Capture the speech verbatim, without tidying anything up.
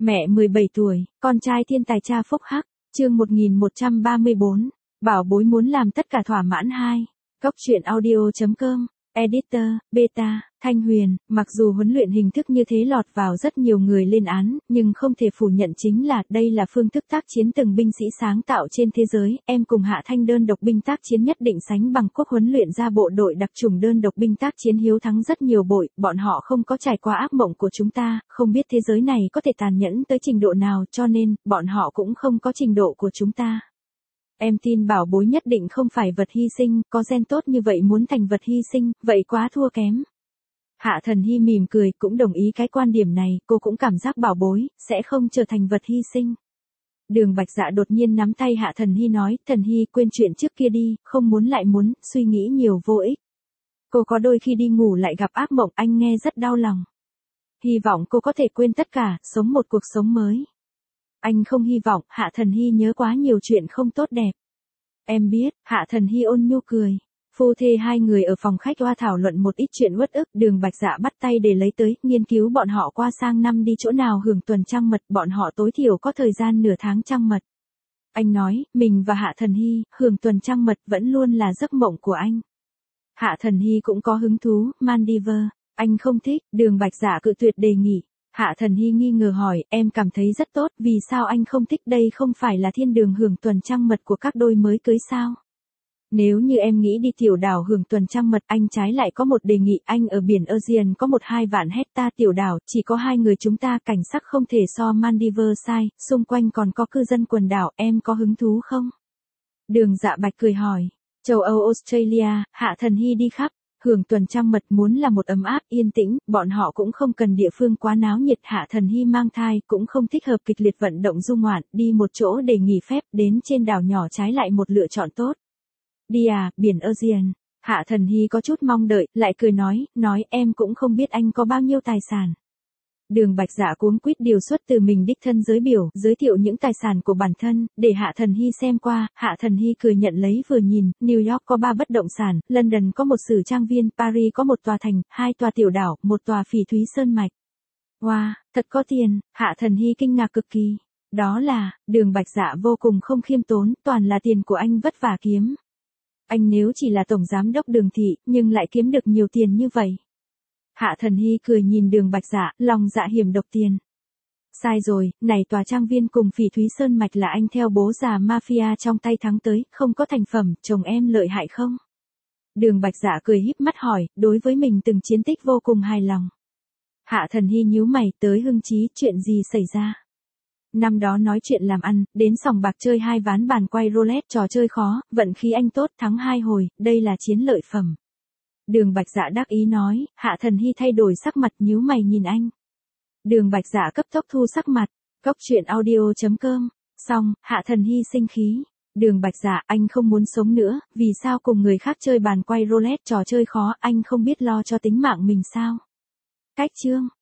Mẹ mười bảy tuổi, con trai thiên tài cha phúc hắc, chương một nghìn một trăm ba mươi bốn, bảo bối muốn làm tất cả thỏa mãn hai. Góc truyện audio.com, Editor, Beta, Thanh Huyền, mặc dù huấn luyện hình thức như thế lọt vào rất nhiều người lên án, nhưng không thể phủ nhận chính là đây là phương thức tác chiến từng binh sĩ sáng tạo trên thế giới. Em cùng Hạ Thanh đơn độc binh tác chiến nhất định sánh bằng quốc huấn luyện ra bộ đội đặc chủng đơn độc binh tác chiến hiếu thắng rất nhiều bội, bọn họ không có trải qua ác mộng của chúng ta, không biết thế giới này có thể tàn nhẫn tới trình độ nào, cho nên, bọn họ cũng không có trình độ của chúng ta. Em tin bảo bối nhất định không phải vật hy sinh, có gen tốt như vậy muốn thành vật hy sinh, vậy quá thua kém. Hạ Thần Hy mỉm cười, cũng đồng ý cái quan điểm này, cô cũng cảm giác bảo bối, sẽ không trở thành vật hy sinh. Đường Bạch Dạ đột nhiên nắm tay Hạ Thần Hy nói, Thần Hy quên chuyện trước kia đi, không muốn lại muốn, suy nghĩ nhiều vô ích. Cô có đôi khi đi ngủ lại gặp ác mộng, anh nghe rất đau lòng. Hy vọng cô có thể quên tất cả, sống một cuộc sống mới. Anh không hy vọng, Hạ Thần Hy nhớ quá nhiều chuyện không tốt đẹp. Em biết, Hạ Thần Hy ôn nhu cười. Phu thê hai người ở phòng khách oa thảo luận một ít chuyện uất ức, Đường Bạch Dạ bắt tay để lấy tới, nghiên cứu bọn họ qua sang năm đi chỗ nào hưởng tuần trăng mật, bọn họ tối thiểu có thời gian nửa tháng trăng mật. Anh nói, mình và Hạ Thần Hy, hưởng tuần trăng mật vẫn luôn là giấc mộng của anh. Hạ Thần Hy cũng có hứng thú, Maldives, anh không thích, Đường Bạch Dạ cự tuyệt đề nghị. Hạ Thần Hy nghi ngờ hỏi, em cảm thấy rất tốt, vì sao anh không thích, đây không phải là thiên đường hưởng tuần trăng mật của các đôi mới cưới sao? Nếu như em nghĩ đi tiểu đảo hưởng tuần trăng mật, anh trái lại có một đề nghị, anh ở biển Aegean có một hai vạn hecta tiểu đảo, chỉ có hai người chúng ta, cảnh sắc không thể so Maldives sai, xung quanh còn có cư dân quần đảo, em có hứng thú không? Đường Dạ Bạch cười hỏi, châu Âu Australia, Hạ Thần Hy đi khắp. Hưởng tuần trăng mật muốn là một ấm áp, yên tĩnh, bọn họ cũng không cần địa phương quá náo nhiệt. Hạ Thần Hy mang thai, cũng không thích hợp kịch liệt vận động du ngoạn, đi một chỗ để nghỉ phép, đến trên đảo nhỏ trái lại một lựa chọn tốt. Đi à, biển Aegean. Hạ Thần Hy có chút mong đợi, lại cười nói, nói em cũng không biết anh có bao nhiêu tài sản. Đường Bạch Dạ cuống quýt điều xuất từ mình đích thân giới biểu, giới thiệu những tài sản của bản thân, để Hạ Thần Hy xem qua. Hạ Thần Hy cười nhận lấy vừa nhìn, New York có ba bất động sản, London có một sử trang viên, Paris có một tòa thành, hai tòa tiểu đảo, một tòa phỉ thúy sơn mạch. Wow, thật có tiền, Hạ Thần Hy kinh ngạc cực kỳ. Đó là, Đường Bạch Dạ vô cùng không khiêm tốn, toàn là tiền của anh vất vả kiếm. Anh nếu chỉ là tổng giám đốc Đường thị, nhưng lại kiếm được nhiều tiền như vậy. Hạ Thần Hy cười nhìn Đường Bạch Dạ, lòng dạ hiểm độc tiền. Sai rồi, này tòa trang viên cùng phỉ thúy sơn mạch là anh theo bố già mafia trong tay thắng tới, không có thành phẩm, chồng em lợi hại không? Đường Bạch Dạ cười híp mắt hỏi, đối với mình từng chiến tích vô cùng hài lòng. Hạ Thần Hy nhíu mày, tới hưng chí, chuyện gì xảy ra? Năm đó nói chuyện làm ăn, đến sòng bạc chơi hai ván bàn quay roulette, trò chơi khó, vận khí anh tốt, thắng hai hồi, đây là chiến lợi phẩm. Đường Bạch Dạ đắc ý nói, Hạ Thần Hy thay đổi sắc mặt, nhíu mày nhìn anh. Đường Bạch Dạ cấp tốc thu sắc mặt, góc truyện audio.com, xong, Hạ Thần Hy sinh khí. Đường Bạch Dạ, anh không muốn sống nữa, vì sao cùng người khác chơi bàn quay roulette, trò chơi khó, anh không biết lo cho tính mạng mình sao? Cách chương.